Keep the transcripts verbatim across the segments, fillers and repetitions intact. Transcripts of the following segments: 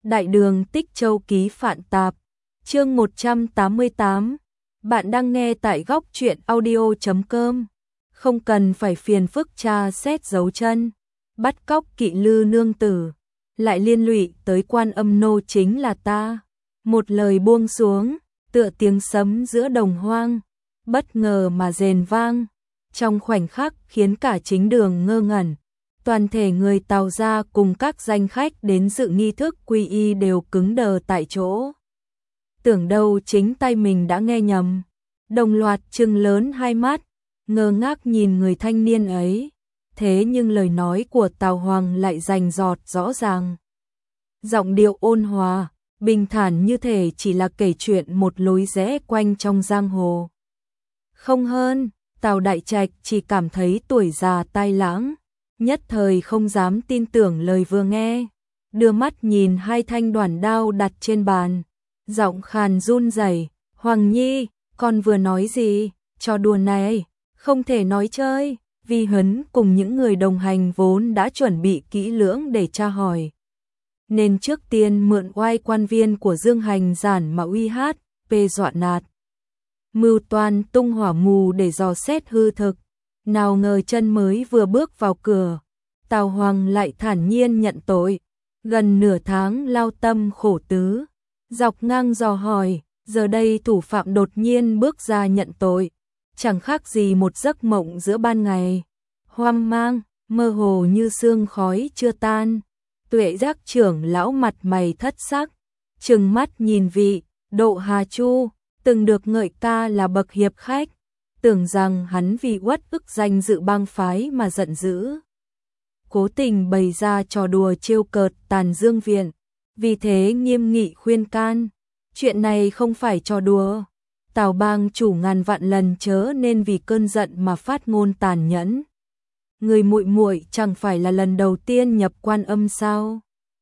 Đại đường Tích Châu ký Phạn Tạp, chương một trăm tám mươi tám. Bạn đang nghe tại góc truyện audio chấm com. Không cần phải phiền phức tra xét dấu chân, bắt cóc Kỵ Lư nương tử, lại liên lụy tới Quan Âm nô chính là ta. Một lời buông xuống, tựa tiếng sấm giữa đồng hoang, bất ngờ mà rền vang, trong khoảnh khắc khiến cả chính đường ngơ ngẩn. Toàn thể người Tào gia cùng các danh khách đến dự nghi thức quy y đều cứng đờ tại chỗ. Tưởng đâu chính tay mình đã nghe nhầm, đồng loạt trừng lớn hai mắt, ngơ ngác nhìn người thanh niên ấy. Thế nhưng lời nói của Tào Hoàng lại rành rọt rõ ràng. Giọng điệu ôn hòa, bình thản như thể chỉ là kể chuyện một lối rẽ quanh trong giang hồ. Không hơn, Tào Đại Trạch chỉ cảm thấy tuổi già tai lãng, nhất thời không dám tin tưởng lời vừa nghe, đưa mắt nhìn hai thanh đoản đao đặt trên bàn, giọng khàn run rẩy, "Hoàng Nhi, con vừa nói gì? Trò đùa này không thể nói chơi." Vi Huấn cùng những người đồng hành vốn đã chuẩn bị kỹ lưỡng để tra hỏi, nên trước tiên mượn oai quan viên của Dương Hành giản mà uy hát, pê dọa nạt, mưu toan tung hỏa mù để dò xét hư thực. Nào ngờ chân mới vừa bước vào cửa, Tào Hoàng lại thản nhiên nhận tội. Gần nửa tháng lao tâm khổ tứ, dọc ngang dò hỏi, giờ đây thủ phạm đột nhiên bước ra nhận tội, chẳng khác gì một giấc mộng giữa ban ngày. Hoang mang, mơ hồ như sương khói chưa tan. Tuệ Giác trưởng lão mặt mày thất sắc, trừng mắt nhìn vị Độ Hà Chu, từng được ngợi ca là bậc hiệp khách, tưởng rằng hắn vì uất ức danh dự bang phái mà giận dữ, cố tình bày ra trò đùa trêu cợt Tàn Dương viện, vì thế nghiêm nghị khuyên can, chuyện này không phải trò đùa. Tào bang chủ ngàn vạn lần chớ nên vì cơn giận mà phát ngôn tàn nhẫn. Người muội muội chẳng phải là lần đầu tiên nhập Quan Âm sao?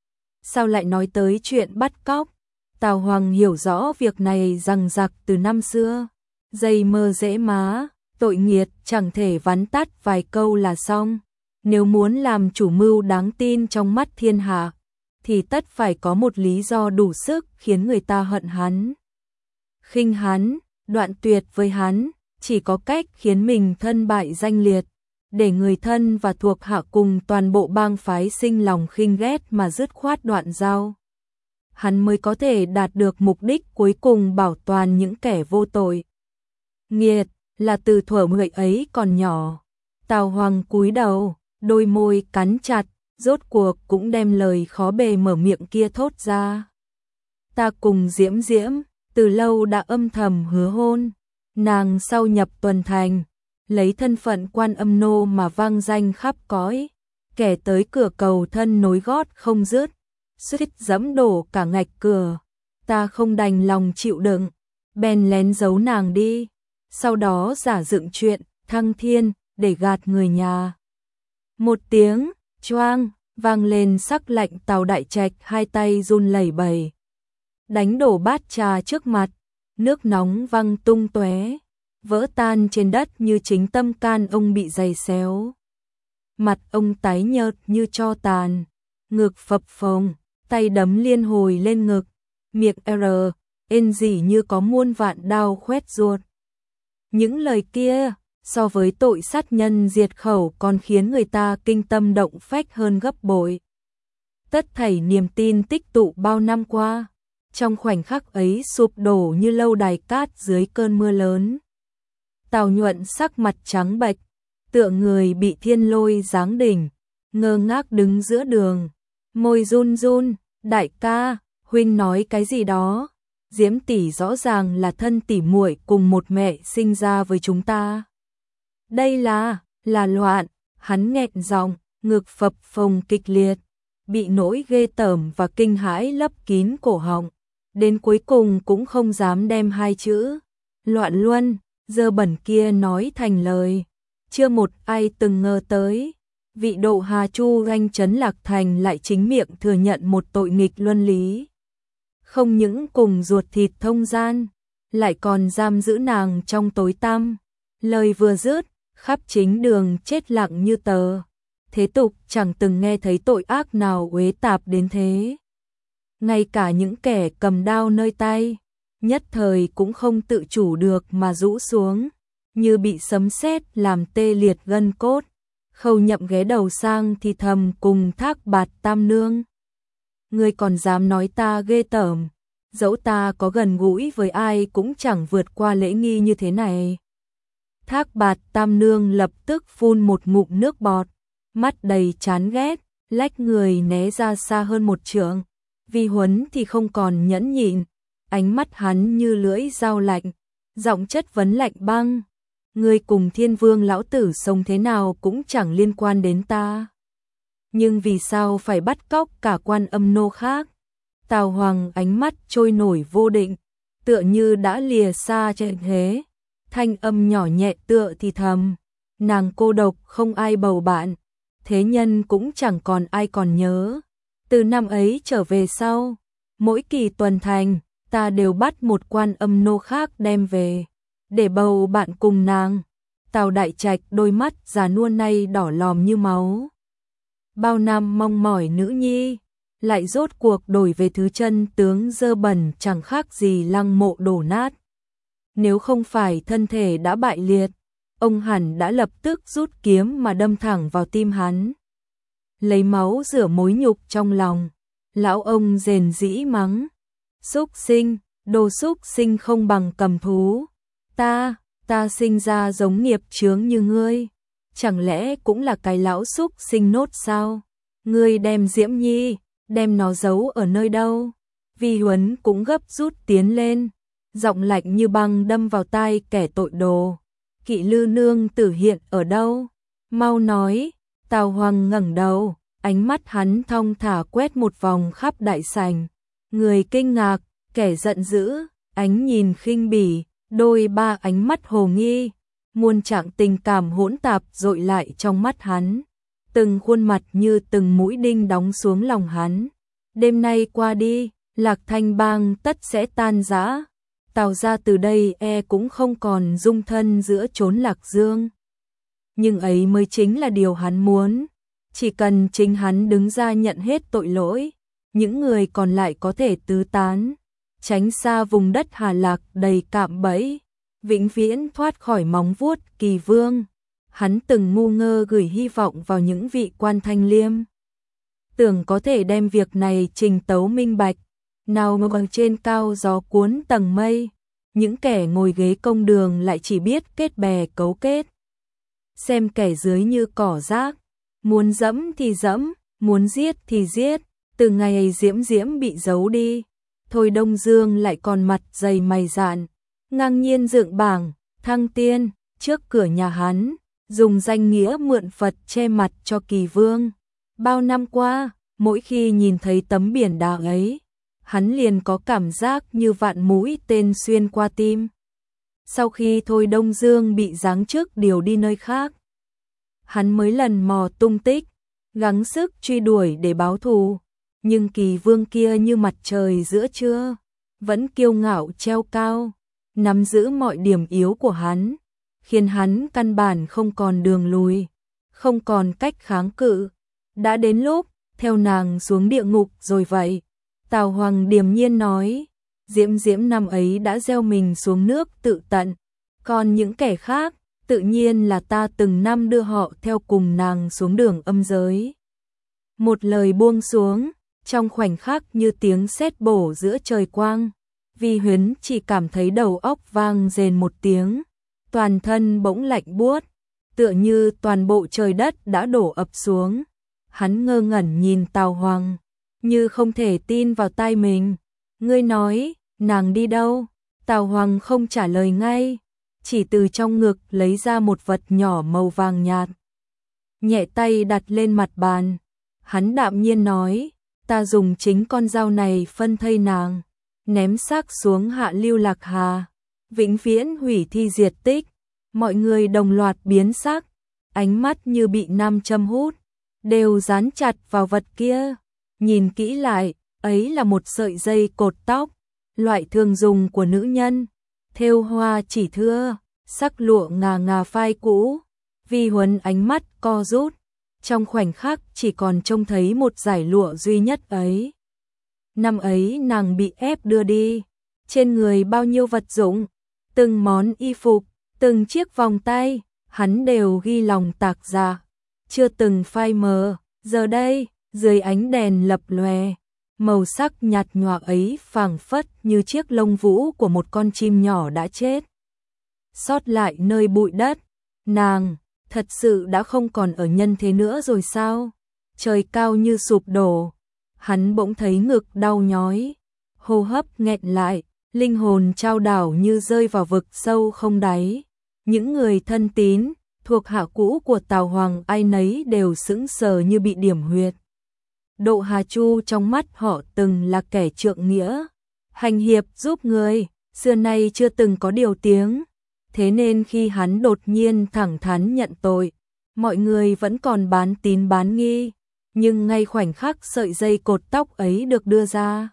Sao lại nói tới chuyện bắt cóc? Tào Hoàng hiểu rõ việc này rằng giặc từ năm xưa. Dây mơ dễ má, tội nghiệt chẳng thể vắn tắt vài câu là xong. Nếu muốn làm chủ mưu đáng tin trong mắt thiên hạ, thì tất phải có một lý do đủ sức khiến người ta hận hắn, khinh hắn, đoạn tuyệt với hắn. Chỉ có cách khiến mình thân bại danh liệt, để người thân và thuộc hạ cùng toàn bộ bang phái sinh lòng khinh ghét mà dứt khoát đoạn giao, hắn mới có thể đạt được mục đích cuối cùng, bảo toàn những kẻ vô tội. Nghiệt là từ thuở người ấy còn nhỏ. Tào Hoàng cúi đầu, đôi môi cắn chặt, rốt cuộc cũng đem lời khó bề mở miệng kia thốt ra. Ta cùng Diễm Diễm từ lâu đã âm thầm hứa hôn. Nàng sau nhập tuần thành, lấy thân phận Quan Âm nô mà vang danh khắp cõi, kẻ tới cửa cầu thân nối gót không dứt, suýt dẫm đổ cả ngạch cửa. Ta không đành lòng chịu đựng, bèn lén giấu nàng đi, sau đó giả dựng chuyện thăng thiên để gạt người nhà. Một tiếng choang vang lên, sắc lạnh. Tào Đại Trạch hai tay run lẩy bẩy, đánh đổ bát trà trước mặt, nước nóng văng tung tóe, vỡ tan trên đất như chính tâm can ông bị giày xéo. Mặt ông tái nhợt như tro tàn, ngực phập phồng, tay đấm liên hồi lên ngực, miệng r ên rỉ như có muôn vạn đao khoét ruột. Những lời kia so với tội sát nhân diệt khẩu còn khiến người ta kinh tâm động phách hơn gấp bội. Tất thảy niềm tin tích tụ bao năm qua, trong khoảnh khắc ấy sụp đổ như lâu đài cát dưới cơn mưa lớn. Tào Nhuận sắc mặt trắng bệch, tựa người bị thiên lôi giáng đỉnh, ngơ ngác đứng giữa đường, môi run run. Đại ca, huynh nói cái gì đó? Diễm tỷ rõ ràng là thân tỷ muội cùng một mẹ sinh ra với chúng ta. Đây là, là loạn. Hắn nghẹn giọng, ngực phập phồng kịch liệt, bị nỗi ghê tởm và kinh hãi lấp kín cổ họng, đến cuối cùng cũng không dám đem hai chữ loạn luân dơ bẩn kia nói thành lời. Chưa một ai từng ngờ tới, vị Độ Hà Chu ganh trấn Lạc Thành lại chính miệng thừa nhận một tội nghịch luân lý. Không những cùng ruột thịt thông gian, lại còn giam giữ nàng trong tối tăm. Lời vừa dứt, khắp chính đường chết lặng như tờ. Thế tục chẳng từng nghe thấy tội ác nào uế tạp đến thế. ngay cả những kẻ cầm đao nơi tay, nhất thời cũng không tự chủ được mà rũ xuống, như bị sấm sét làm tê liệt gân cốt. Khâu Nhậm ghé đầu sang thì thầm cùng Thác Bạt Tam Nương. Ngươi còn dám nói ta ghê tởm, dẫu ta có gần gũi với ai cũng chẳng vượt qua lễ nghi như thế này. Thác Bạt Tam Nương lập tức phun một ngụm nước bọt, mắt đầy chán ghét, lách người né ra xa hơn một trượng. Vi Huấn thì không còn nhẫn nhịn, ánh mắt hắn như lưỡi dao lạnh, giọng chất vấn lạnh băng. Ngươi cùng Thiên Vương lão tử sống thế nào cũng chẳng liên quan đến ta. Nhưng vì sao phải bắt cóc cả Quan Âm nô khác? Tào Hoàng ánh mắt trôi nổi vô định, tựa như đã lìa xa trận thế. Thanh âm nhỏ nhẹ tựa thì thầm, nàng cô độc không ai bầu bạn, thế nhân cũng chẳng còn ai còn nhớ. Từ năm ấy trở về sau, mỗi kỳ tuần thành, ta đều bắt một Quan Âm nô khác đem về, để bầu bạn cùng nàng. Tào Đại Trạch đôi mắt già nua nay đỏ lòm như máu. Bao năm mong mỏi nữ nhi, lại rốt cuộc đổi về thứ chân tướng dơ bẩn chẳng khác gì lăng mộ đổ nát. Nếu không phải thân thể đã bại liệt, ông hẳn đã lập tức rút kiếm mà đâm thẳng vào tim hắn. Lấy máu rửa mối nhục trong lòng, lão ông rền rĩ mắng. Súc sinh, đồ súc sinh không bằng cầm thú. Ta, ta sinh ra giống nghiệp chướng như ngươi. Chẳng lẽ cũng là cái lão súc sinh nốt sao? Ngươi đem Diễm Nhi, đem nó giấu ở nơi đâu? Vi Huấn cũng gấp rút tiến lên, giọng lạnh như băng đâm vào tai kẻ tội đồ. Kỵ Lư nương tử hiện ở đâu? Mau nói. Tào Hoàng ngẩng đầu, ánh mắt hắn thong thả quét một vòng khắp đại sảnh. Người kinh ngạc, kẻ giận dữ, ánh nhìn khinh bỉ, đôi ba ánh mắt hồ nghi, muôn trạng tình cảm hỗn tạp dội lại trong mắt hắn. Từng khuôn mặt như từng mũi đinh đóng xuống lòng hắn. Đêm nay qua đi, Lạc Thanh bang tất sẽ tan rã. Tào ra từ đây e cũng không còn dung thân giữa chốn Lạc Dương. Nhưng ấy mới chính là điều hắn muốn. Chỉ cần chính hắn đứng ra nhận hết tội lỗi, những người còn lại có thể tứ tán, tránh xa vùng đất Hà Lạc đầy cạm bẫy, vĩnh viễn thoát khỏi móng vuốt Kỳ Vương. Hắn từng ngu ngơ gửi hy vọng vào những vị quan thanh liêm, tưởng có thể đem việc này trình tấu minh bạch. Nào ngồi bằng trên cao gió cuốn tầng mây, những kẻ ngồi ghế công đường lại chỉ biết kết bè cấu kết, xem kẻ dưới như cỏ rác, muốn dẫm thì dẫm, muốn giết thì giết. Từ ngày ấy Diễm Diễm bị giấu đi, Thôi Đông Dương lại còn mặt dày mày dạn, ngang nhiên dựng bảng thăng tiên trước cửa nhà hắn, dùng danh nghĩa mượn Phật che mặt cho Kỳ Vương. Bao năm qua, mỗi khi nhìn thấy tấm biển đà ấy, hắn liền có cảm giác như vạn mũi tên xuyên qua tim. Sau khi Thôi Đông Dương bị giáng chức điều đi nơi khác, hắn mới lần mò tung tích, gắng sức truy đuổi để báo thù. Nhưng Kỳ Vương kia như mặt trời giữa trưa, vẫn kiêu ngạo treo cao, nắm giữ mọi điểm yếu của hắn, khiến hắn căn bản không còn đường lùi, không còn cách kháng cự. Đã đến lúc theo nàng xuống địa ngục rồi vậy. Tào Hoàng điềm nhiên nói, Diễm Diễm năm ấy đã gieo mình xuống nước tự tận, còn những kẻ khác, tự nhiên là ta từng năm đưa họ theo cùng nàng xuống đường âm giới. Một lời buông xuống, trong khoảnh khắc như tiếng sét bổ giữa trời quang. Vi Huấn chỉ cảm thấy đầu óc vang rền một tiếng, toàn thân bỗng lạnh buốt, tựa như toàn bộ trời đất đã đổ ập xuống. Hắn ngơ ngẩn nhìn Tào Hoàng, như không thể tin vào tai mình. Ngươi nói, nàng đi đâu? Tào Hoàng không trả lời ngay, chỉ từ trong ngực lấy ra một vật nhỏ màu vàng nhạt, nhẹ tay đặt lên mặt bàn. Hắn đạm nhiên nói, ta dùng chính con dao này phân thây nàng, ném xác xuống hạ lưu Lạc Hà, vĩnh viễn hủy thi diệt tích. Mọi người đồng loạt biến sắc, ánh mắt như bị nam châm hút, đều dán chặt vào vật kia. Nhìn kỹ lại, ấy là một sợi dây cột tóc, loại thường dùng của nữ nhân, thêu hoa chỉ thưa, sắc lụa ngà ngà phai cũ. Vi Huấn ánh mắt co rút, trong khoảnh khắc chỉ còn trông thấy một dải lụa duy nhất ấy. Năm ấy nàng bị ép đưa đi, trên người bao nhiêu vật dụng, từng món y phục, từng chiếc vòng tay, hắn đều ghi lòng tạc dạ, chưa từng phai mờ. Giờ đây, dưới ánh đèn lập lòe, màu sắc nhạt nhòa ấy phảng phất như chiếc lông vũ của một con chim nhỏ đã chết, sót lại nơi bụi đất. Nàng thật sự đã không còn ở nhân thế nữa rồi sao? Trời cao như sụp đổ, hắn bỗng thấy ngực đau nhói, hô hấp nghẹn lại, linh hồn chao đảo như rơi vào vực sâu không đáy. Những người thân tín, thuộc hạ cũ của Tào Hoàng ai nấy đều sững sờ như bị điểm huyệt. Độ Hà Chu trong mắt họ từng là kẻ trượng nghĩa, hành hiệp giúp người, xưa nay chưa từng có điều tiếng. Thế nên khi hắn đột nhiên thẳng thắn nhận tội, mọi người vẫn còn bán tín bán nghi. Nhưng ngay khoảnh khắc sợi dây cột tóc ấy được đưa ra,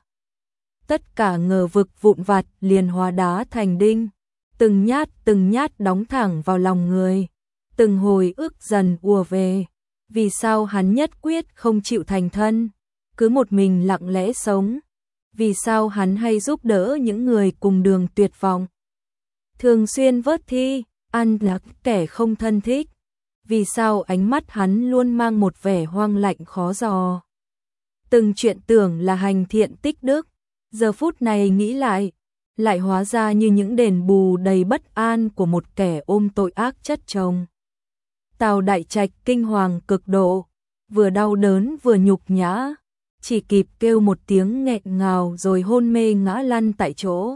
tất cả ngờ vực vụn vặt liền hóa đá thành đinh, từng nhát từng nhát đóng thẳng vào lòng người, từng hồi ức dần ùa về. Vì sao hắn nhất quyết không chịu thành thân, cứ một mình lặng lẽ sống? Vì sao hắn hay giúp đỡ những người cùng đường tuyệt vọng, thường xuyên vớt thi, ăn lạc kẻ không thân thích? Vì sao ánh mắt hắn luôn mang một vẻ hoang lạnh khó dò? Từng chuyện tưởng là hành thiện tích đức, giờ phút này nghĩ lại, lại hóa ra như những đền bù đầy bất an của một kẻ ôm tội ác chất chồng. Tào Đại Trạch kinh hoàng cực độ, vừa đau đớn vừa nhục nhã, chỉ kịp kêu một tiếng nghẹn ngào rồi hôn mê ngã lăn tại chỗ.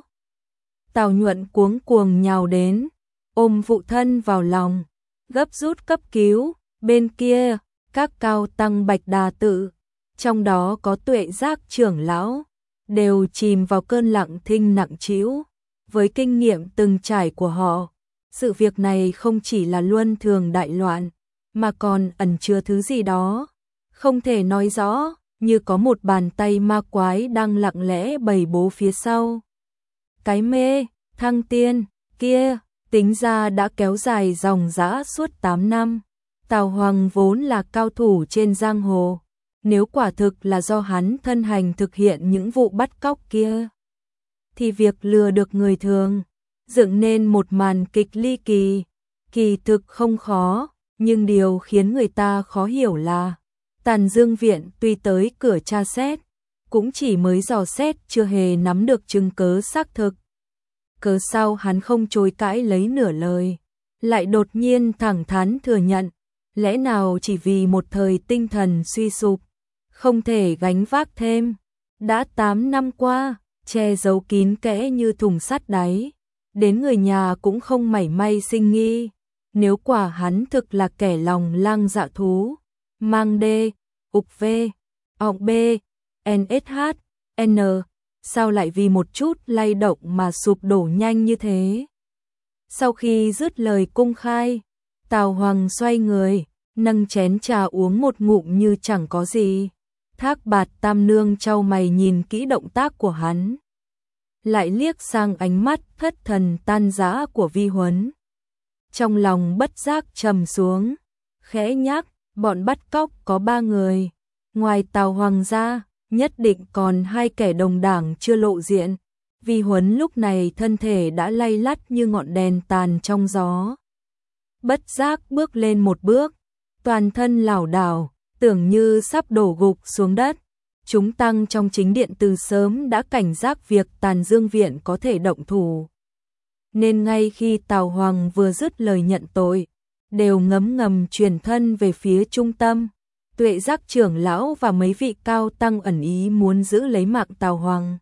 Tào Nhuận cuống cuồng nhào đến, ôm phụ thân vào lòng, gấp rút cấp cứu. Bên kia, các cao tăng Bạch Đà Tự, trong đó có Tuệ Giác trưởng lão, đều chìm vào cơn lặng thinh nặng trĩu. Với kinh nghiệm từng trải của họ, sự việc này không chỉ là luân thường đại loạn, mà còn ẩn chứa thứ gì đó không thể nói rõ, như có một bàn tay ma quái đang lặng lẽ bày bố phía sau. Cái mê thăng tiên kia tính ra đã kéo dài dòng dã suốt tám năm. Tào Hoàng vốn là cao thủ trên giang hồ, nếu quả thực là do hắn thân hành thực hiện những vụ bắt cóc kia, thì việc lừa được người thường, dựng nên một màn kịch ly kỳ, kỳ thực không khó. Nhưng điều khiến người ta khó hiểu là Tàn Dương Viện tuy tới cửa tra xét, cũng chỉ mới dò xét chưa hề nắm được chứng cớ xác thực. Cớ sao hắn không chối cãi lấy nửa lời, lại đột nhiên thẳng thắn thừa nhận? Lẽ nào chỉ vì một thời tinh thần suy sụp, không thể gánh vác thêm? Đã tám năm qua, che giấu kín kẽ như thùng sắt đáy, đến người nhà cũng không mảy may sinh nghi. Nếu quả hắn thực là kẻ lòng lang dạ thú, mang đê, ục vê, ọng bê, en ét hát, N, sao lại vì một chút lay động mà sụp đổ nhanh như thế? Sau khi dứt lời cung khai, Tào Hoàng xoay người, nâng chén trà uống một ngụm như chẳng có gì. Thác Bạt Tam Nương chau mày nhìn kỹ động tác của hắn, lại liếc sang ánh mắt thất thần tan rã của Vi Huấn. Trong lòng bất giác trầm xuống, khẽ nhắc, bọn bắt cóc có ba người, ngoài Tào Hoàng ra, nhất định còn hai kẻ đồng đảng chưa lộ diện. Vi Huấn lúc này thân thể đã lay lắt như ngọn đèn tàn trong gió. Bất giác bước lên một bước, toàn thân lảo đảo, tưởng như sắp đổ gục xuống đất. Chúng tăng trong chính điện từ sớm đã cảnh giác việc Tàn Dương Viện có thể động thủ, nên ngay khi Tào Hoàng vừa dứt lời nhận tội, đều ngấm ngầm truyền thân về phía trung tâm. Tuệ Giác trưởng lão và mấy vị cao tăng ẩn ý muốn giữ lấy mạng Tào Hoàng,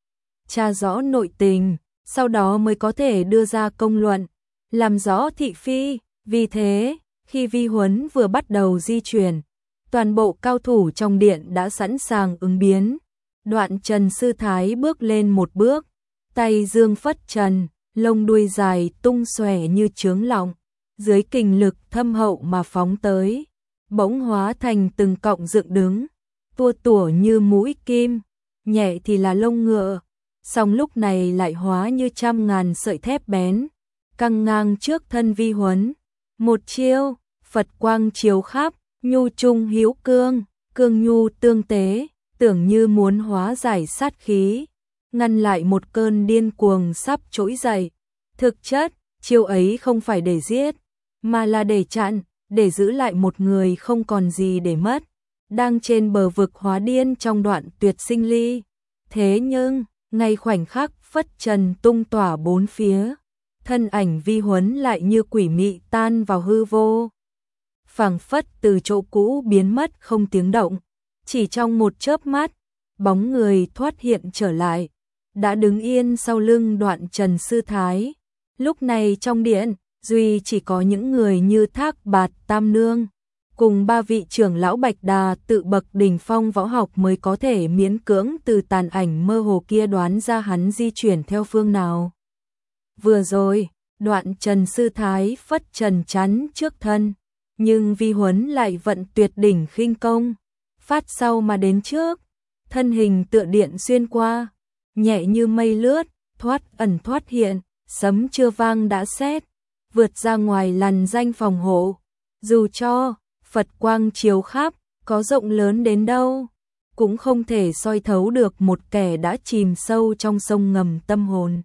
tra rõ nội tình, sau đó mới có thể đưa ra công luận, làm rõ thị phi. Vì thế, khi Vi Huấn vừa bắt đầu di chuyển, toàn bộ cao thủ trong điện đã sẵn sàng ứng biến. Đoạn Trần Sư Thái bước lên một bước, tay dương phất trần, lông đuôi dài tung xòe như chướng lọng, dưới kình lực thâm hậu mà phóng tới, bỗng hóa thành từng cọng dựng đứng, tua tủa như mũi kim, nhẹ thì là lông ngựa, song lúc này lại hóa như trăm ngàn sợi thép bén, căng ngang trước thân Vi Huấn. Một chiêu, Phật quang chiếu khắp, nhu trung hiếu cương, cương nhu tương tế, tưởng như muốn hóa giải sát khí, ngăn lại một cơn điên cuồng sắp trỗi dậy. Thực chất, chiêu ấy không phải để giết, mà là để chặn, để giữ lại một người không còn gì để mất, đang trên bờ vực hóa điên trong đoạn tuyệt sinh ly. Thế nhưng, ngay khoảnh khắc phất trần tung tỏa bốn phía, thân ảnh Vi Huấn lại như quỷ mị tan vào hư vô. Phảng phất từ chỗ cũ biến mất không tiếng động, chỉ trong một chớp mắt, bóng người thoát hiện trở lại, đã đứng yên sau lưng Đoạn Trần sư thái. Lúc này trong điện, duy chỉ có những người như Thác Bạt Tam Nương, cùng ba vị trưởng lão Bạch Đà tự bậc đỉnh phong võ học mới có thể miễn cưỡng từ tàn ảnh mơ hồ kia đoán ra hắn di chuyển theo phương nào. Vừa rồi, Đoạn Trần sư thái phất trần chắn trước thân, nhưng Vi Huấn lại vận tuyệt đỉnh khinh công, phát sau mà đến trước, thân hình tựa điện xuyên qua, nhẹ như mây lướt, thoát ẩn thoát hiện, sấm chưa vang đã sét, vượt ra ngoài làn danh phòng hộ. Dù cho Phật quang chiếu khắp, có rộng lớn đến đâu, cũng không thể soi thấu được một kẻ đã chìm sâu trong sông ngầm tâm hồn.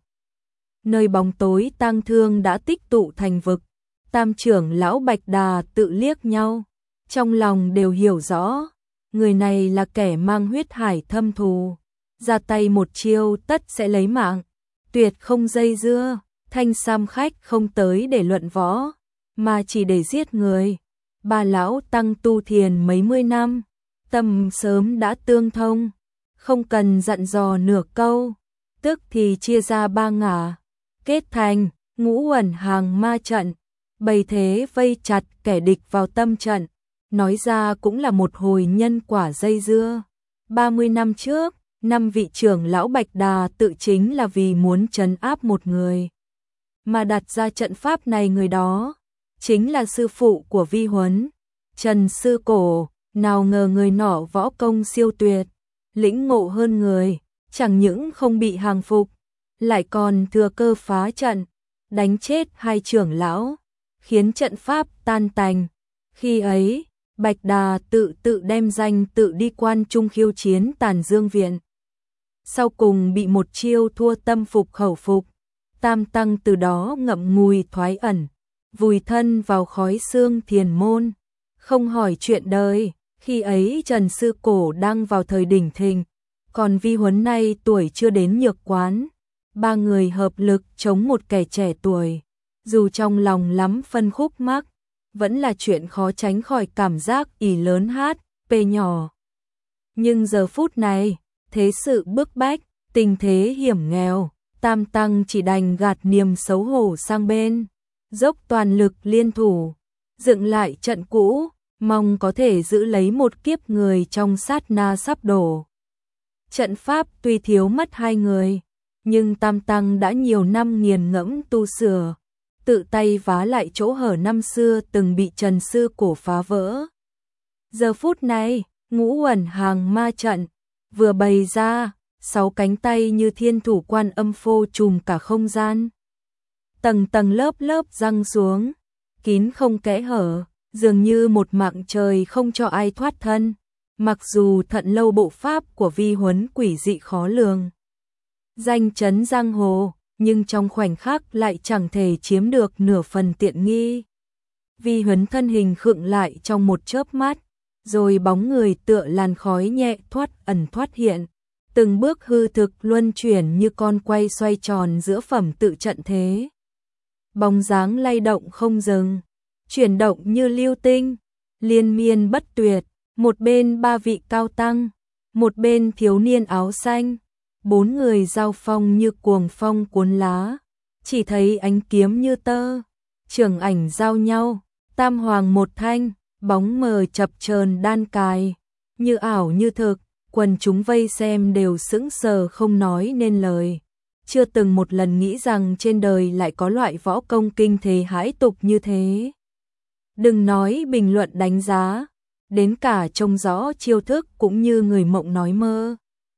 Nơi bóng tối tang thương đã tích tụ thành vực, tam trưởng lão Bạch Đà tự liếc nhau, trong lòng đều hiểu rõ, người này là kẻ mang huyết hải thâm thù, ra tay một chiêu tất sẽ lấy mạng, tuyệt không dây dưa. Thanh Sam khách không tới để luận võ, mà chỉ để giết người. Ba lão tăng tu thiền mấy mươi năm, tâm sớm đã tương thông, không cần dặn dò nửa câu, tức thì chia ra ba ngả, kết thành ngũ uẩn hàng ma trận, bày thế vây chặt kẻ địch vào tâm trận. Nói ra cũng là một hồi nhân quả dây dưa. ba mươi năm trước, năm vị trưởng lão Bạch Đà tự chính là vì muốn trấn áp một người mà đặt ra trận pháp này, người đó chính là sư phụ của Vi Huấn, Trần Sư Cổ. Nào ngờ người nọ võ công siêu tuyệt, lĩnh ngộ hơn người, chẳng những không bị hàng phục, lại còn thừa cơ phá trận, đánh chết hai trưởng lão, khiến trận pháp tan tành. Khi ấy, Bạch Đà tự tự đem danh tự đi quan trung khiêu chiến Tàn Dương Viện. Sau cùng bị một chiêu thua tâm phục khẩu phục, Tam Tăng từ đó ngậm ngùi thoái ẩn, vùi thân vào khói xương thiền môn, không hỏi chuyện đời. Khi ấy Trần Sư Cổ đang vào thời đỉnh thịnh, còn Vi Huấn nay tuổi chưa đến nhược quán. Ba người hợp lực chống một kẻ trẻ tuổi, dù trong lòng lắm phân khúc mắc, vẫn là chuyện khó tránh khỏi cảm giác ỷ lớn hát, pê nhỏ. Nhưng giờ phút này, thế sự bức bách, tình thế hiểm nghèo, Tam Tăng chỉ đành gạt niềm xấu hổ sang bên, dốc toàn lực liên thủ, dựng lại trận cũ, mong có thể giữ lấy một kiếp người trong sát na sắp đổ. Trận pháp tuy thiếu mất hai người, nhưng Tam Tăng đã nhiều năm nghiền ngẫm tu sửa, tự tay vá lại chỗ hở năm xưa từng bị Trần Sư Cổ phá vỡ. Giờ phút này, ngũ uẩn hàng ma trận vừa bày ra, sáu cánh tay như thiên thủ Quan Âm phô trùm cả không gian, tầng tầng lớp lớp răng xuống, kín không kẽ hở, dường như một mạng trời không cho ai thoát thân. Mặc dù thận lâu bộ pháp của Vi Huấn quỷ dị khó lường, danh chấn giang hồ, nhưng trong khoảnh khắc lại chẳng thể chiếm được nửa phần tiện nghi. Vi Huấn thân hình khựng lại trong một chớp mắt, rồi bóng người tựa làn khói nhẹ thoát ẩn thoát hiện, từng bước hư thực luân chuyển như con quay xoay tròn giữa phẩm tự trận thế. Bóng dáng lay động không dừng, chuyển động như lưu tinh, liên miên bất tuyệt. Một bên ba vị cao tăng, một bên thiếu niên áo xanh, bốn người giao phong như cuồng phong cuốn lá, chỉ thấy ánh kiếm như tơ, trường ảnh giao nhau, tam hoàng một thanh, bóng mờ chập chờn đan cài, như ảo như thực, quần chúng vây xem đều sững sờ không nói nên lời. Chưa từng một lần nghĩ rằng trên đời lại có loại võ công kinh thế hãi tục như thế. Đừng nói bình luận đánh giá, đến cả trông rõ chiêu thức cũng như người mộng nói mơ.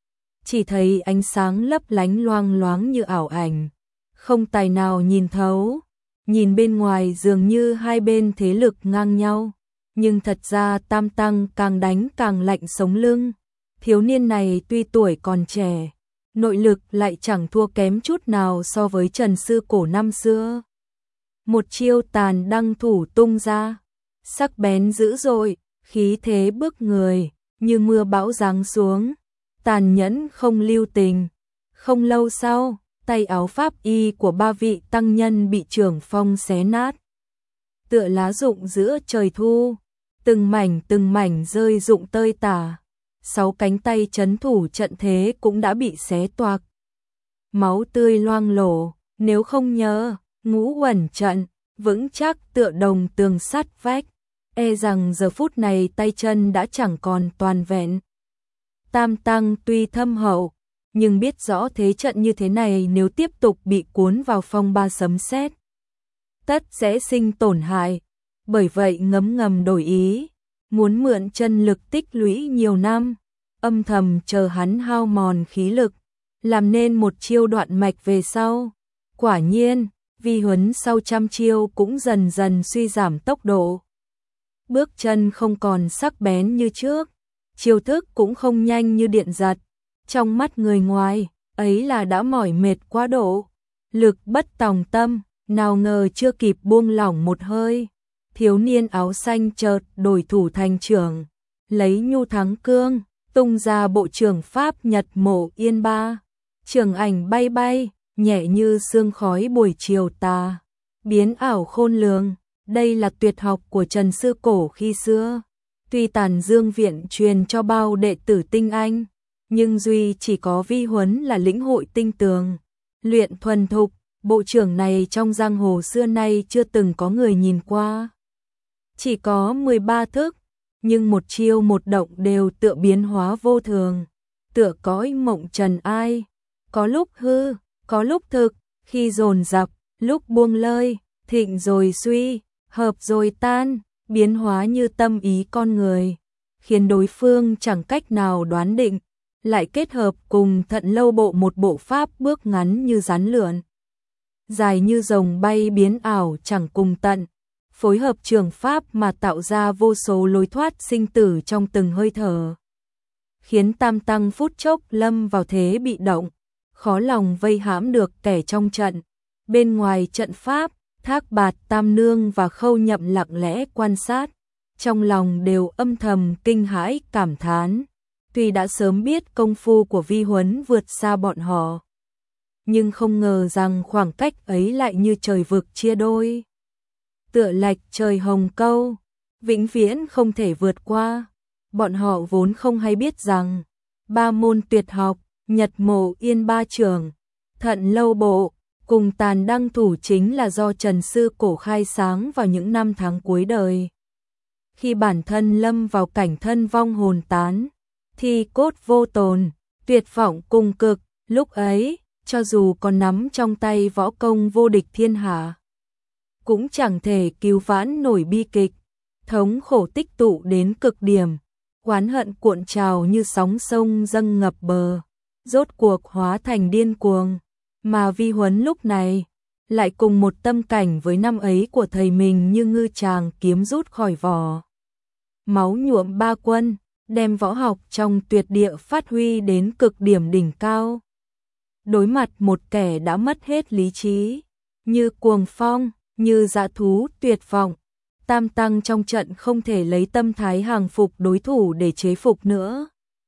Chỉ thấy ánh sáng lấp lánh loang loáng như ảo ảnh, không tài nào nhìn thấu. Nhìn bên ngoài dường như hai bên thế lực ngang nhau, nhưng thật ra Tam Tăng càng đánh càng lạnh sống lưng. Thiếu niên này tuy tuổi còn trẻ, nội lực lại chẳng thua kém chút nào so với Trần Sư Cổ năm xưa. Một chiêu tàn đăng thủ tung ra, sắc bén dữ dội, khí thế bức người, như mưa bão giáng xuống, tàn nhẫn không lưu tình. Không lâu sau, tay áo pháp y của ba vị tăng nhân bị trưởng phong xé nát. Tựa lá rụng giữa trời thu, từng mảnh từng mảnh rơi rụng tơi tả. Sáu cánh tay trấn thủ trận thế cũng đã bị xé toạc. Máu tươi loang lổ, nếu không nhớ, ngũ uẩn trận, vững chắc tựa đồng tường sắt vách, e rằng giờ phút này tay chân đã chẳng còn toàn vẹn. Tam tăng tuy thâm hậu, nhưng biết rõ thế trận như thế này nếu tiếp tục bị cuốn vào phong ba sấm sét, tất sẽ sinh tổn hại. Bởi vậy ngấm ngầm đổi ý, muốn mượn chân lực tích lũy nhiều năm, âm thầm chờ hắn hao mòn khí lực, làm nên một chiêu đoạn mạch về sau. Quả nhiên, Vi Huấn sau trăm chiêu cũng dần dần suy giảm tốc độ. Bước chân không còn sắc bén như trước, chiêu thức cũng không nhanh như điện giật. Trong mắt người ngoài, ấy là đã mỏi mệt quá độ, lực bất tòng tâm, nào ngờ chưa kịp buông lỏng một hơi. Thiếu niên áo xanh chợt đổi thủ thành trưởng, lấy nhu thắng cương, tung ra bộ trường pháp Nhật Mộ Yên Ba. Trường ảnh bay bay, nhẹ như sương khói buổi chiều tà, biến ảo khôn lường. Đây là tuyệt học của Trần Sư Cổ khi xưa. Tuy Tản Dương viện truyền cho bao đệ tử tinh anh, nhưng duy chỉ có Vi Huấn là lĩnh hội tinh tường, luyện thuần thục. Bộ trưởng này trong giang hồ xưa nay chưa từng có người nhìn qua. Chỉ có mười ba thức, nhưng một chiêu một động đều tựa biến hóa vô thường, tựa cõi mộng trần ai, có lúc hư, có lúc thực, khi dồn dập, lúc buông lơi, thịnh rồi suy, hợp rồi tan, biến hóa như tâm ý con người, khiến đối phương chẳng cách nào đoán định, lại kết hợp cùng Thận Lâu Bộ một bộ pháp bước ngắn như rắn lượn, dài như rồng bay biến ảo chẳng cùng tận, phối hợp trường pháp mà tạo ra vô số lối thoát sinh tử trong từng hơi thở, khiến tam tăng phút chốc lâm vào thế bị động, khó lòng vây hãm được kẻ trong trận. Bên ngoài trận pháp, Thác Bạt Tam Nương và Khâu Nhậm lặng lẽ quan sát, trong lòng đều âm thầm kinh hãi cảm thán. Tuy đã sớm biết công phu của Vi Huấn vượt xa bọn họ, nhưng không ngờ rằng khoảng cách ấy lại như trời vực chia đôi. Tựa lệch trời hồng câu, vĩnh viễn không thể vượt qua. Bọn họ vốn không hay biết rằng, ba môn tuyệt học, Nhật Mộ Yên Ba Trường, Thận Lâu Bộ, cùng Tàn Đăng Thủ chính là do Trần Sư Cổ khai sáng vào những năm tháng cuối đời. Khi bản thân lâm vào cảnh thân vong hồn tán, thi cốt vô tồn, tuyệt vọng cùng cực, lúc ấy, cho dù còn nắm trong tay võ công vô địch thiên hạ, cũng chẳng thể cứu vãn nổi bi kịch, thống khổ tích tụ đến cực điểm, oán hận cuộn trào như sóng sông dâng ngập bờ, rốt cuộc hóa thành điên cuồng. Mà Vi Huấn lúc này, lại cùng một tâm cảnh với năm ấy của thầy mình như ngư tràng kiếm rút khỏi vỏ. Máu nhuộm ba quân, đem võ học trong tuyệt địa phát huy đến cực điểm đỉnh cao. Đối mặt một kẻ đã mất hết lý trí, như cuồng phong, như dã thú tuyệt vọng, tam tăng trong trận không thể lấy tâm thái hàng phục đối thủ để chế phục nữa.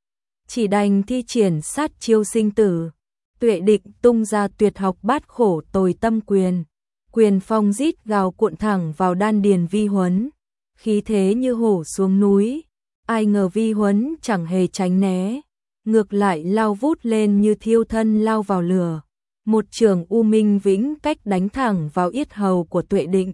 Chỉ đành thi triển sát chiêu sinh tử. Tuệ Định tung ra tuyệt học bát khổ tồi tâm quyền, quyền phong rít gào cuộn thẳng vào đan điền Vi Huấn, khí thế như hổ xuống núi. Ai ngờ Vi Huấn chẳng hề tránh né, ngược lại lao vút lên như thiêu thân lao vào lửa, một trường u minh vĩnh cách đánh thẳng vào yết hầu của Tuệ Định.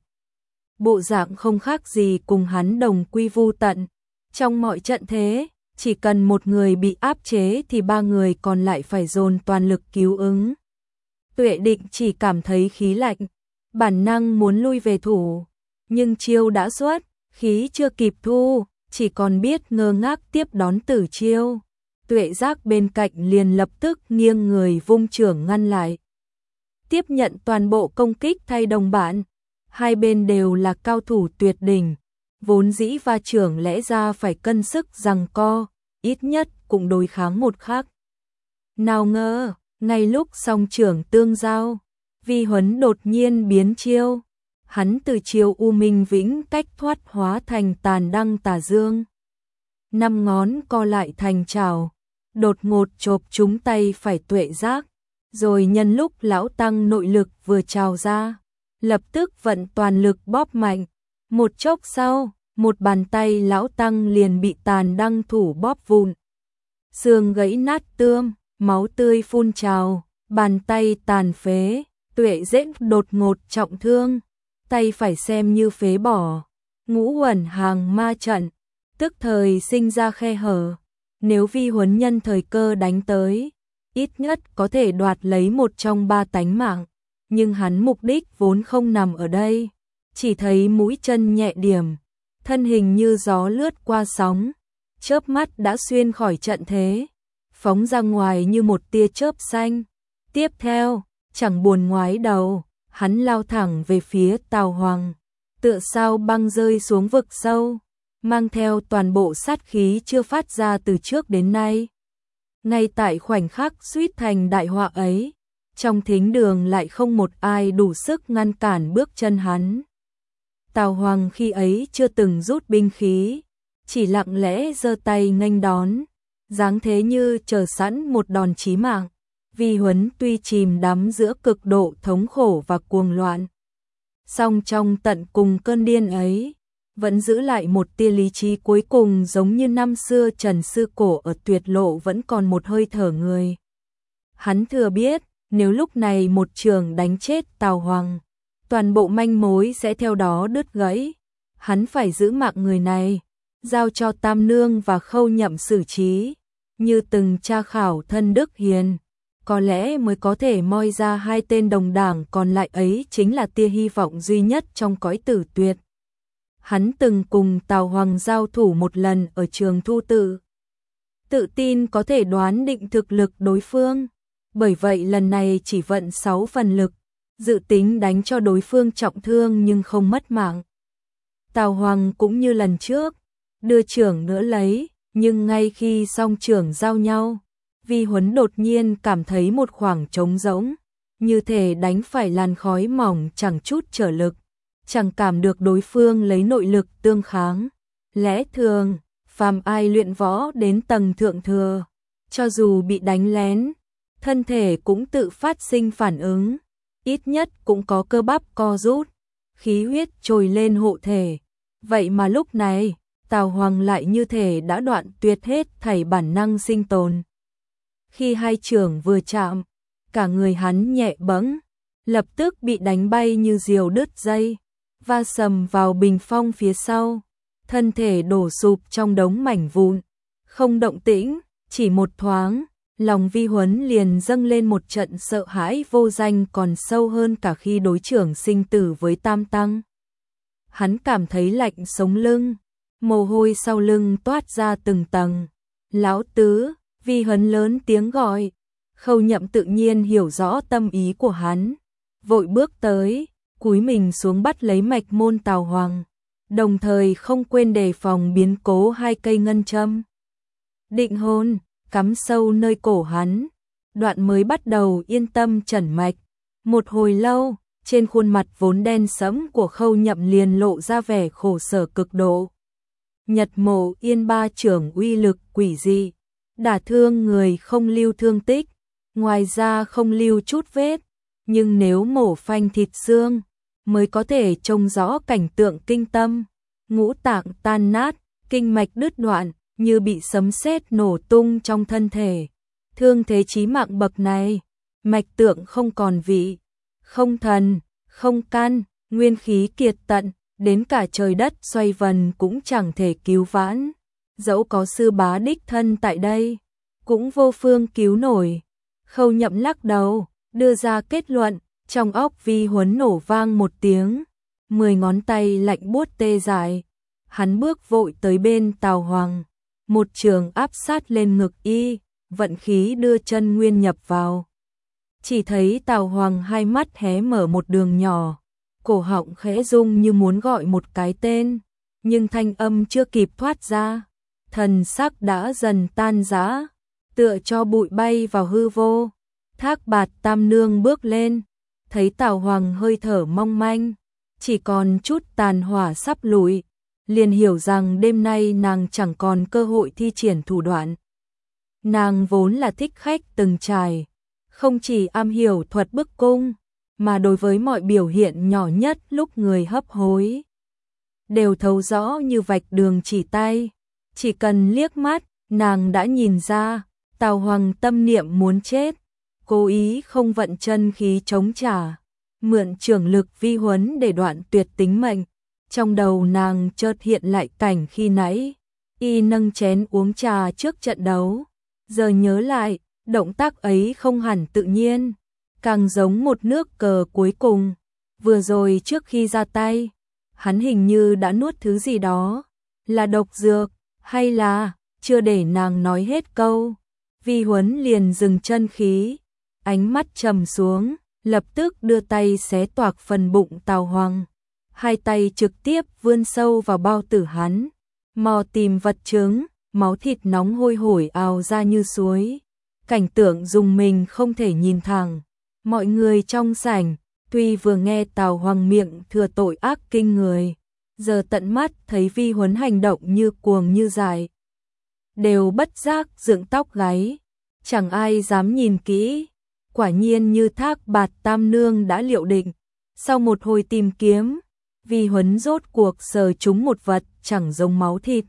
Bộ dạng không khác gì cùng hắn đồng quy vu tận. Trong mọi trận thế, chỉ cần một người bị áp chế thì ba người còn lại phải dồn toàn lực cứu ứng. Tuệ Định chỉ cảm thấy khí lạnh, bản năng muốn lui về thủ, nhưng chiêu đã xuất, khí chưa kịp thu, chỉ còn biết ngơ ngác tiếp đón tử chiêu. Tuệ Giác bên cạnh liền lập tức nghiêng người vung chưởng ngăn lại, tiếp nhận toàn bộ công kích thay đồng bạn. Hai bên đều là cao thủ tuyệt đỉnh, vốn dĩ va chưởng lẽ ra phải cân sức giằng co, ít nhất cũng đối kháng một khắc. Nào ngờ, ngay lúc song trưởng tương giao, Vi Huấn đột nhiên biến chiêu. Hắn từ chiêu U Minh Vĩnh cách thoát hóa thành Tàn Đăng Tà Dương. Năm ngón co lại thành chảo, đột ngột chộp trúng tay phải Tuệ Giác, rồi nhân lúc lão tăng nội lực vừa trào ra, lập tức vận toàn lực bóp mạnh. Một chốc sau, một bàn tay lão tăng liền bị Tàn Đăng thủ bóp vụn. Xương gãy nát tươm, máu tươi phun trào, bàn tay tàn phế, Tuệ Giác đột ngột trọng thương, tay phải xem như phế bỏ. Ngũ Uẩn Hàng Ma trận tức thời sinh ra khe hở, nếu Vi Huấn nhân thời cơ đánh tới, ít nhất có thể đoạt lấy một trong ba tánh mạng, nhưng hắn mục đích vốn không nằm ở đây, chỉ thấy mũi chân nhẹ điểm, thân hình như gió lướt qua sóng, chớp mắt đã xuyên khỏi trận thế, phóng ra ngoài như một tia chớp xanh. Tiếp theo, chẳng buồn ngoái đầu, hắn lao thẳng về phía Tào Hoàng, tựa sao băng rơi xuống vực sâu, mang theo toàn bộ sát khí chưa phát ra từ trước đến nay. Ngay tại khoảnh khắc suýt thành đại họa ấy, trong thính đường lại không một ai đủ sức ngăn cản bước chân hắn. Tào Hoàng khi ấy chưa từng rút binh khí, chỉ lặng lẽ giơ tay nghênh đón, dáng thế như chờ sẵn một đòn chí mạng. Vi Huấn tuy chìm đắm giữa cực độ thống khổ và cuồng loạn, song trong tận cùng cơn điên ấy, vẫn giữ lại một tia lý trí cuối cùng, giống như năm xưa Trần Sư Cổ ở tuyệt lộ vẫn còn một hơi thở người. Hắn thừa biết, nếu lúc này một trường đánh chết Tào Hoàng, toàn bộ manh mối sẽ theo đó đứt gãy. Hắn phải giữ mạng người này, giao cho Tam Nương và Khâu Nhậm xử trí, như từng tra khảo thân Đức Hiền, có lẽ mới có thể moi ra hai tên đồng đảng còn lại ấy chính là tia hy vọng duy nhất trong cõi tử tuyệt. Hắn từng cùng Tào Hoàng giao thủ một lần ở Trường Thu Tự, tự tin có thể đoán định thực lực đối phương, bởi vậy lần này chỉ vận sáu phần lực, dự tính đánh cho đối phương trọng thương nhưng không mất mạng. Tào Hoàng cũng như lần trước, đưa trưởng nữa lấy, nhưng ngay khi song trưởng giao nhau, Vi Huấn đột nhiên cảm thấy một khoảng trống rỗng, như thể đánh phải làn khói mỏng chẳng chút trở lực, chẳng cảm được đối phương lấy nội lực tương kháng. Lẽ thường, phàm ai luyện võ đến tầng thượng thừa, cho dù bị đánh lén, thân thể cũng tự phát sinh phản ứng, ít nhất cũng có cơ bắp co rút, khí huyết trồi lên hộ thể. Vậy mà lúc này, Tào Hoàng lại như thể đã đoạn tuyệt hết thảy bản năng sinh tồn. Khi hai trưởng vừa chạm, cả người hắn nhẹ bẫng, lập tức bị đánh bay như diều đứt dây, va sầm vào bình phong phía sau, thân thể đổ sụp trong đống mảnh vụn, không động tĩnh. Chỉ một thoáng, lòng Vi Huấn liền dâng lên một trận sợ hãi vô danh, còn sâu hơn cả khi đối trưởng sinh tử với Tam Tăng. Hắn cảm thấy lạnh sống lưng, mồ hôi sau lưng toát ra từng tầng. Lão tứ, Vi Huấn lớn tiếng gọi. Khâu Nhậm tự nhiên hiểu rõ tâm ý của hắn, vội bước tới, cúi mình xuống bắt lấy mạch môn Tào Hoàng, đồng thời không quên đề phòng biến cố hai cây ngân châm định hồn cắm sâu nơi cổ hắn. Đoạn mới bắt đầu yên tâm chẩn mạch. Một hồi lâu, trên khuôn mặt vốn đen sẫm của Khâu Nhậm liền lộ ra vẻ khổ sở cực độ. Nhật Mộ Yên ba trưởng uy lực quỷ dị, đả thương người không lưu thương tích, ngoài ra không lưu chút vết, nhưng nếu mổ phanh thịt xương, mới có thể trông rõ cảnh tượng kinh tâm. Ngũ tạng tan nát, kinh mạch đứt đoạn, như bị sấm sét nổ tung trong thân thể. Thương thế chí mạng bậc này, mạch tượng không còn vị, không thần, không can, nguyên khí kiệt tận, đến cả trời đất xoay vần cũng chẳng thể cứu vãn. Dẫu có sư bá đích thân tại đây, cũng vô phương cứu nổi. Khâu Nhậm lắc đầu, đưa ra kết luận, trong óc Vi Huấn nổ vang một tiếng, mười ngón tay lạnh buốt tê dại. Hắn bước vội tới bên Tào Hoàng, một trường áp sát lên ngực y, vận khí đưa chân nguyên nhập vào. Chỉ thấy Tào Hoàng hai mắt hé mở một đường nhỏ, cổ họng khẽ rung như muốn gọi một cái tên, nhưng thanh âm chưa kịp thoát ra, thần sắc đã dần tan rã, tựa cho bụi bay vào hư vô. Thác Bạt Tam Nương bước lên, thấy Tào Hoàng hơi thở mong manh, chỉ còn chút tàn hỏa sắp lụi, liền hiểu rằng đêm nay nàng chẳng còn cơ hội thi triển thủ đoạn. Nàng vốn là thích khách từng trải, không chỉ am hiểu thuật bức cung, mà đối với mọi biểu hiện nhỏ nhất lúc người hấp hối, đều thấu rõ như vạch đường chỉ tay. Chỉ cần liếc mắt, nàng đã nhìn ra, Tào Hoàng tâm niệm muốn chết, cố ý không vận chân khí chống trả, mượn trưởng lực vi huấn để đoạn tuyệt tính mệnh. Trong đầu nàng chợt hiện lại cảnh khi nãy, y nâng chén uống trà trước trận đấu. Giờ nhớ lại, động tác ấy không hẳn tự nhiên, càng giống một nước cờ cuối cùng. Vừa rồi trước khi ra tay, hắn hình như đã nuốt thứ gì đó, là độc dược, hay là, chưa để nàng nói hết câu, vi huấn liền dừng chân khí, ánh mắt trầm xuống, lập tức đưa tay xé toạc phần bụng Tào Hoàng. Hai tay trực tiếp vươn sâu vào bao tử hắn, mò tìm vật chứng, máu thịt nóng hôi hổi ào ra như suối. Cảnh tượng dùng mình không thể nhìn thẳng. Mọi người trong sảnh, tuy vừa nghe Tào Hoàng miệng thừa tội ác kinh người, giờ tận mắt thấy vi huấn hành động như cuồng như dại, đều bất giác dựng tóc gáy, chẳng ai dám nhìn kỹ. Quả nhiên như Thác Bạt Tam Nương đã liệu định, sau một hồi tìm kiếm, vi huấn rốt cuộc sờ trúng một vật chẳng giống máu thịt.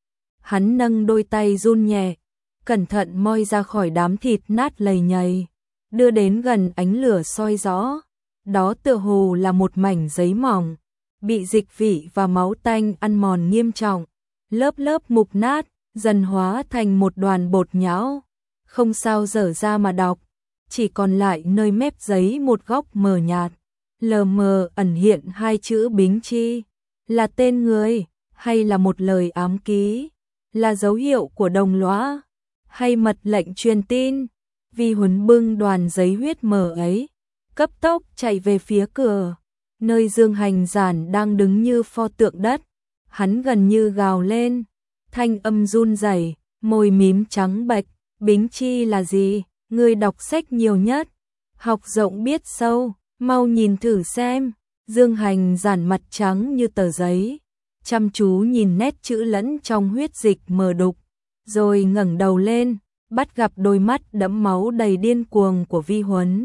Hắn nâng đôi tay run nhẹ, cẩn thận moi ra khỏi đám thịt nát lầy nhầy, đưa đến gần ánh lửa soi rõ. Đó tựa hồ là một mảnh giấy mỏng, bị dịch vị và máu tanh ăn mòn nghiêm trọng, lớp lớp mục nát, dần hóa thành một đoàn bột nhão, không sao dở ra mà đọc, chỉ còn lại nơi mép giấy một góc mờ nhạt, lờ mờ ẩn hiện hai chữ Bính Chi, là tên người, hay là một lời ám ký, là dấu hiệu của đồng lõa, hay mật lệnh truyền tin. Vi huấn bưng đoàn giấy huyết mờ ấy, cấp tốc chạy về phía cửa, nơi Dương Hành Giản đang đứng như pho tượng đất. Hắn gần như gào lên, thanh âm run rẩy, môi mím trắng bệch. Bính Chi là gì? Ngươi đọc sách nhiều nhất, học rộng biết sâu, mau nhìn thử xem. Dương Hành Giản mặt trắng như tờ giấy, chăm chú nhìn nét chữ lẫn trong huyết dịch mờ đục, rồi ngẩng đầu lên, bắt gặp đôi mắt đẫm máu đầy điên cuồng của vi huấn.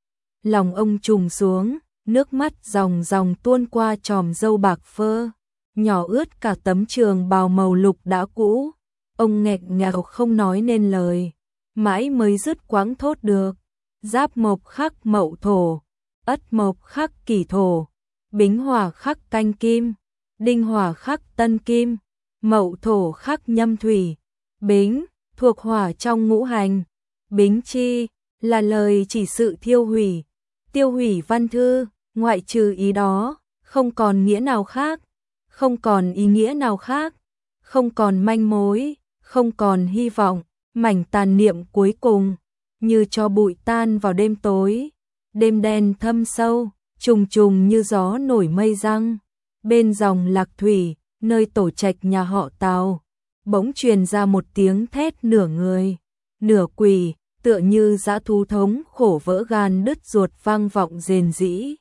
Lòng ông trùng xuống, nước mắt ròng ròng tuôn qua chòm râu bạc phơ, nhỏ ướt cả tấm trường bào màu lục đã cũ. Ông nghẹn ngào không nói nên lời, mãi mới dứt quãng thốt được: Giáp mộc khắc mậu thổ, ất mộc khắc kỷ thổ, bính hỏa khắc canh kim, đinh hỏa khắc tân kim, mậu thổ khắc nhâm thủy. Bính thuộc hỏa trong ngũ hành, Bính Chi là lời chỉ sự thiêu hủy, tiêu hủy văn thư, ngoại trừ ý đó, không còn nghĩa nào khác, không còn ý nghĩa nào khác, không còn manh mối, không còn hy vọng. Mảnh tàn niệm cuối cùng, như cho bụi tan vào đêm tối, đêm đen thâm sâu, trùng trùng như gió nổi mây răng. Bên dòng Lạc Thủy, nơi tổ trạch nhà họ Tào, bỗng truyền ra một tiếng thét nửa người, nửa quỷ, tựa như dã thú thống khổ vỡ gan đứt ruột vang vọng rền rĩ,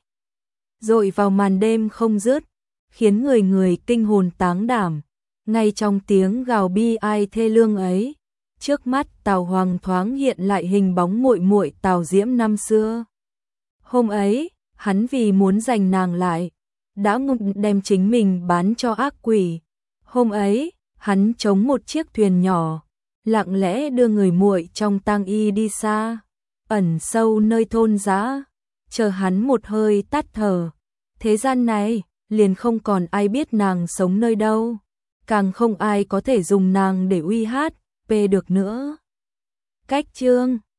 dội vào màn đêm không dứt, khiến người người kinh hồn táng đảm. Ngay trong tiếng gào bi ai thê lương ấy, trước mắt Tào Hoàng thoáng hiện lại hình bóng muội muội Tào Diễm năm xưa. Hôm ấy, hắn vì muốn giành nàng lại, đã ngầm đem chính mình bán cho ác quỷ. Hôm ấy, hắn chống một chiếc thuyền nhỏ, lặng lẽ đưa người muội trong tang y đi xa, ẩn sâu nơi thôn dã, chờ hắn một hơi tắt thở. Thế gian này, liền không còn ai biết nàng sống nơi đâu, càng không ai có thể dùng nàng để uy hát, pê được nữa. Cách chương